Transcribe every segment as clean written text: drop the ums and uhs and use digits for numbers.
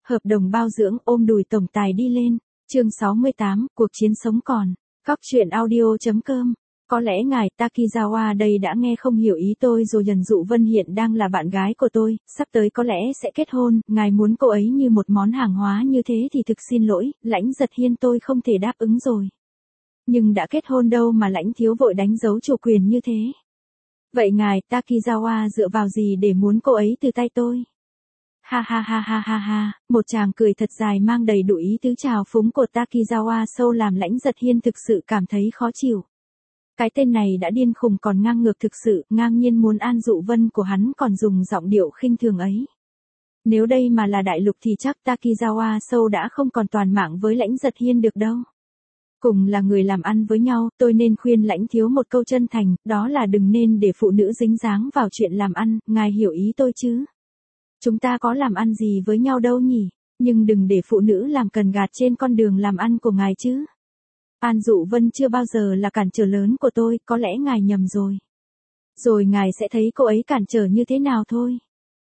Hợp đồng bao dưỡng ôm đùi tổng tài đi lên. Chương 68, cuộc chiến sống còn. Góc truyện audio.com. Có lẽ ngài Takizawa đây đã nghe không hiểu ý tôi rồi. Dần Dụ Vân hiện đang là bạn gái của tôi, sắp tới có lẽ sẽ kết hôn, ngài muốn cô ấy như một món hàng hóa như thế thì thực xin lỗi, Lãnh Giật Hiên tôi không thể đáp ứng rồi. Nhưng đã kết hôn đâu mà Lãnh thiếu vội đánh dấu chủ quyền như thế. Vậy ngài Takizawa dựa vào gì để muốn cô ấy từ tay tôi? Ha ha ha ha ha ha, một tràng cười thật dài mang đầy đủ ý tứ trào phúng của Takizawa sâu làm Lãnh Giật Hiên thực sự cảm thấy khó chịu. Cái tên này đã điên khùng còn ngang ngược thực sự, ngang nhiên muốn An Dụ Vân của hắn còn dùng giọng điệu khinh thường ấy. Nếu đây mà là đại lục thì chắc Takizawa sâu đã không còn toàn mạng với Lãnh Giật Hiên được đâu. Cùng là người làm ăn với nhau, tôi nên khuyên Lãnh thiếu một câu chân thành, đó là đừng nên để phụ nữ dính dáng vào chuyện làm ăn, ngài hiểu ý tôi chứ? Chúng ta có làm ăn gì với nhau đâu nhỉ, nhưng đừng để phụ nữ làm cần gạt trên con đường làm ăn của ngài chứ. An Dụ Vân chưa bao giờ là cản trở lớn của tôi, có lẽ ngài nhầm rồi. Rồi ngài sẽ thấy cô ấy cản trở như thế nào thôi.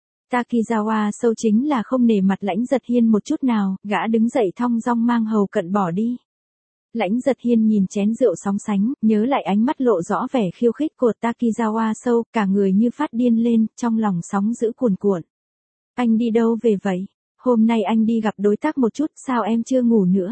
Takizawa sâu chính là không nể mặt Lãnh Giật Hiên một chút nào, gã đứng dậy thong dong mang hầu cận bỏ đi. Lãnh Giật Hiên nhìn chén rượu sóng sánh, nhớ lại ánh mắt lộ rõ vẻ khiêu khích của Takizawa sâu, cả người như phát điên lên, trong lòng sóng dữ cuồn cuộn. Anh đi đâu về vậy? Hôm nay anh đi gặp đối tác một chút, sao em chưa ngủ nữa?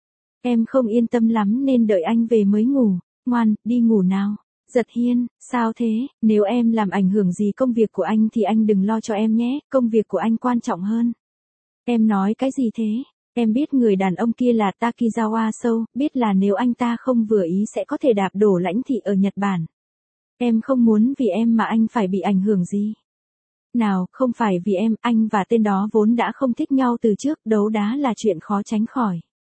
Em không yên tâm lắm nên đợi anh về mới ngủ, ngoan, đi ngủ nào. Giật Hiên, sao thế, nếu em làm ảnh hưởng gì công việc của anh thì anh đừng lo cho em nhé, công việc của anh quan trọng hơn. Em nói cái gì thế? Em biết người đàn ông kia là Takizawa sâu, biết là nếu anh ta không vừa ý sẽ có thể đạp đổ Lãnh thị ở Nhật Bản. Em không muốn vì em mà anh phải bị ảnh hưởng gì. Nào, không phải vì em, anh và tên đó vốn đã không thích nhau từ trước, đấu đá là chuyện khó tránh khỏi.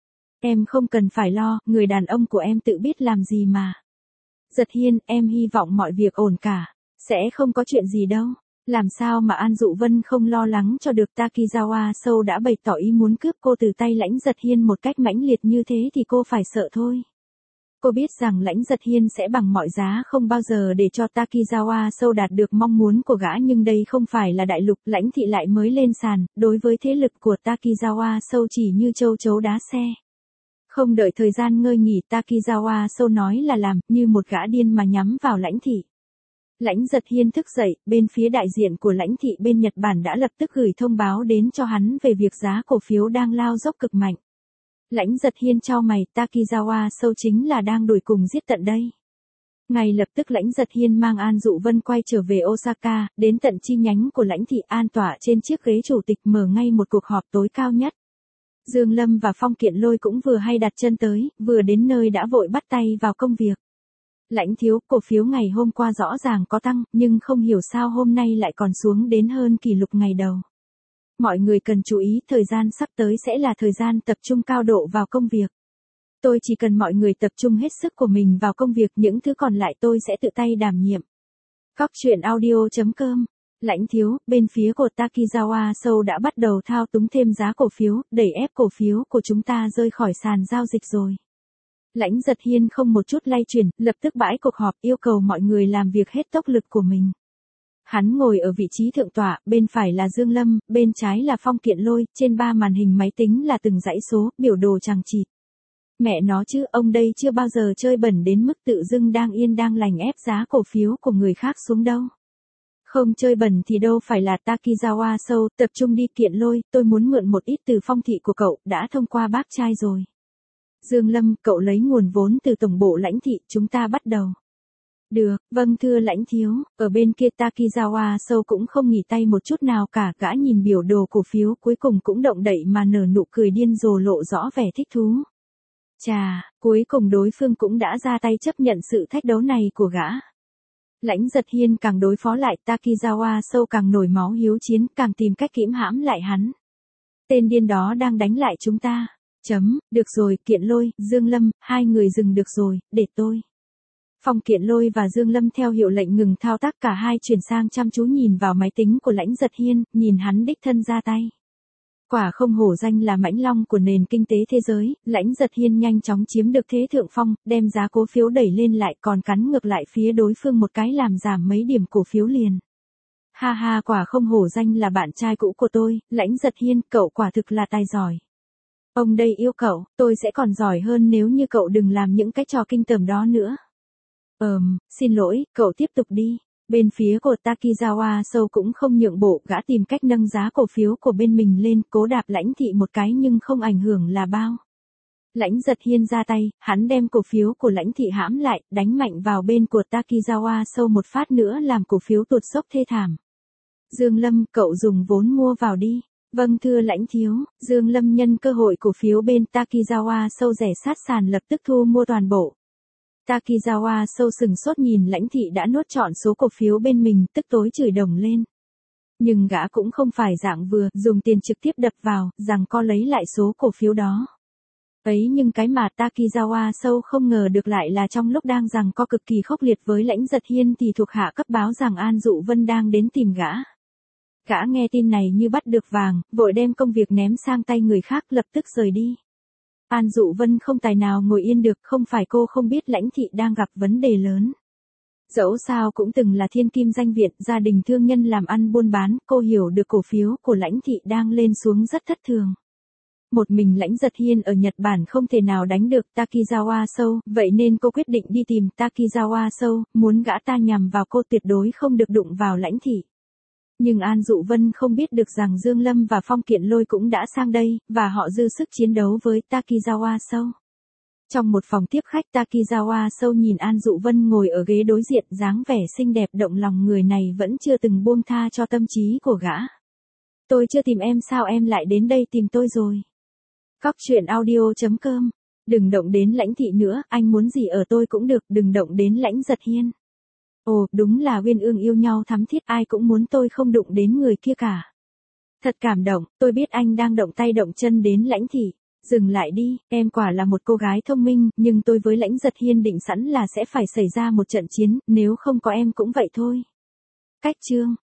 Em không cần phải lo, người đàn ông của em tự biết làm gì mà. Giật Hiên, em hy vọng mọi việc ổn cả, sẽ không có chuyện gì đâu. Làm sao mà An Dụ Vân không lo lắng cho được, Takizawa sâu đã bày tỏ ý muốn cướp cô từ tay Lãnh Giật Hiên một cách mãnh liệt như thế thì cô phải sợ thôi. Cô biết rằng Lãnh Giật Hiên sẽ bằng mọi giá không bao giờ để cho Takizawa sâu đạt được mong muốn của gã, nhưng đây không phải là đại lục, Lãnh thị lại mới lên sàn, đối với thế lực của Takizawa sâu chỉ như châu chấu đá xe. Không đợi thời gian ngơi nghỉ, Takizawa sâu nói là làm, như một gã điên mà nhắm vào Lãnh thị. Lãnh Giật Hiên thức dậy, bên phía đại diện của Lãnh thị bên Nhật Bản đã lập tức gửi thông báo đến cho hắn về việc giá cổ phiếu đang lao dốc cực mạnh. Lãnh Giật Hiên chau mày, Takizawa sâu chính là đang đuổi cùng giết tận đây. Ngay lập tức Lãnh Giật Hiên mang An Dụ Vân quay trở về Osaka, đến tận chi nhánh của Lãnh thị an tọa trên chiếc ghế chủ tịch mở ngay một cuộc họp tối cao nhất. Dương Lâm và Phong Kiện Lôi cũng vừa hay đặt chân tới, vừa đến nơi đã vội bắt tay vào công việc. Lãnh thiếu, cổ phiếu ngày hôm qua rõ ràng có tăng, nhưng không hiểu sao hôm nay lại còn xuống đến hơn kỷ lục ngày đầu. Mọi người cần chú ý, thời gian sắp tới sẽ là thời gian tập trung cao độ vào công việc. Tôi chỉ cần mọi người tập trung hết sức của mình vào công việc, những thứ còn lại tôi sẽ tự tay đảm nhiệm. Góc truyện audio.com. Lãnh thiếu, bên phía của Takizawa sâu đã bắt đầu thao túng thêm giá cổ phiếu, đẩy ép cổ phiếu của chúng ta rơi khỏi sàn giao dịch rồi. Lãnh Giật Hiên không một chút lay chuyển, lập tức bãi cuộc họp yêu cầu mọi người làm việc hết tốc lực của mình. Hắn ngồi ở vị trí thượng tọa, bên phải là Dương Lâm, bên trái là Phong Kiện Lôi, trên 3 màn hình máy tính là từng dãy số, biểu đồ chằng chịt. Mẹ nó chứ, ông đây chưa bao giờ chơi bẩn đến mức tự dưng đang yên đang lành ép giá cổ phiếu của người khác xuống đâu. Không chơi bẩn thì đâu phải là Takizawa sâu, tập trung đi. Kiện Lôi, tôi muốn mượn một ít từ Phong thị của cậu, đã thông qua bác trai rồi. Dương Lâm, cậu lấy nguồn vốn từ tổng bộ Lãnh thị, chúng ta bắt đầu. Được, vâng thưa Lãnh thiếu. Ở bên kia Takizawa sâu cũng không nghỉ tay một chút nào cả, gã nhìn biểu đồ cổ phiếu cuối cùng cũng động đậy mà nở nụ cười điên rồ, lộ rõ vẻ thích thú. Chà, cuối cùng đối phương cũng đã ra tay chấp nhận sự thách đấu này của gã. Lãnh Giật Hiên càng đối phó lại Takizawa sâu càng nổi máu hiếu chiến, càng tìm cách kĩm hãm lại hắn. Tên điên đó đang đánh lại chúng ta. Được rồi, Kiện Lôi, Dương Lâm, hai người dừng được rồi, để tôi. Phong Kiện Lôi và Dương Lâm theo hiệu lệnh ngừng thao tác, cả hai chuyển sang chăm chú nhìn vào máy tính của Lãnh Giật Hiên, nhìn hắn đích thân ra tay. Quả không hổ danh là mãnh long của nền kinh tế thế giới, Lãnh Giật Hiên nhanh chóng chiếm được thế thượng phong, đem giá cổ phiếu đẩy lên lại, còn cắn ngược lại phía đối phương một cái làm giảm mấy điểm cổ phiếu liền. Ha ha, quả không hổ danh là bạn trai cũ của tôi, Lãnh Giật Hiên, cậu quả thực là tài giỏi. Ông đây yêu cậu, tôi sẽ còn giỏi hơn nếu như cậu đừng làm những cái trò kinh tởm đó nữa. Xin lỗi, cậu tiếp tục đi. Bên phía của Takizawa Show cũng không nhượng bộ, gã tìm cách nâng giá cổ phiếu của bên mình lên, cố đạp Lãnh Thị một cái nhưng không ảnh hưởng là bao. Lãnh Giật Hiên ra tay, hắn đem cổ phiếu của Lãnh Thị hãm lại, đánh mạnh vào bên của Takizawa Show một phát nữa làm cổ phiếu tuột xốc thê thảm. Dương Lâm, cậu dùng vốn mua vào đi. Vâng thưa Lãnh thiếu, Dương Lâm nhân cơ hội cổ phiếu bên Takizawa Show rẻ sát sàn lập tức thu mua toàn bộ. Takizawa Show sừng sốt nhìn Lãnh Thị đã nuốt trọn số cổ phiếu bên mình, tức tối chửi đồng lên. Nhưng gã cũng không phải dạng vừa, dùng tiền trực tiếp đập vào, rằng co lấy lại số cổ phiếu đó. Ấy nhưng cái mà Takizawa Show không ngờ được lại là trong lúc đang giằng co cực kỳ khốc liệt với Lãnh Giật Hiên thì thuộc hạ cấp báo rằng An Dụ Vân đang đến tìm gã. Gã nghe tin này như bắt được vàng, vội đem công việc ném sang tay người khác lập tức rời đi. An Dụ Vân không tài nào ngồi yên được, không phải cô không biết Lãnh Thị đang gặp vấn đề lớn. Dẫu sao cũng từng là thiên kim danh viện, gia đình thương nhân làm ăn buôn bán, cô hiểu được cổ phiếu của Lãnh Thị đang lên xuống rất thất thường. Một mình Lãnh Giật Hiên ở Nhật Bản không thể nào đánh được Takizawa Show, vậy nên cô quyết định đi tìm Takizawa Show, muốn gã ta nhằm vào cô tuyệt đối không được đụng vào Lãnh Thị. Nhưng An Dụ Vân không biết được rằng Dương Lâm và Phong Kiện Lôi cũng đã sang đây, và họ dư sức chiến đấu với Takizawa Show. Trong một phòng tiếp khách, Takizawa Show nhìn An Dụ Vân ngồi ở ghế đối diện, dáng vẻ xinh đẹp động lòng người này vẫn chưa từng buông tha cho tâm trí của gã. Tôi chưa tìm em sao em lại đến đây tìm tôi rồi? Cóc truyện audio.com. Đừng động đến Lãnh Thị nữa, anh muốn gì ở tôi cũng được, đừng động đến Lãnh Giật Hiên. Ồ, đúng là uyên ương yêu nhau thắm thiết, ai cũng muốn tôi không đụng đến người kia cả. Thật cảm động, tôi biết anh đang động tay động chân đến Lãnh Thị. Dừng lại đi, em quả là một cô gái thông minh, nhưng tôi với Lãnh Giật Hiên định sẵn là sẽ phải xảy ra một trận chiến, nếu không có em cũng vậy thôi. Cách chương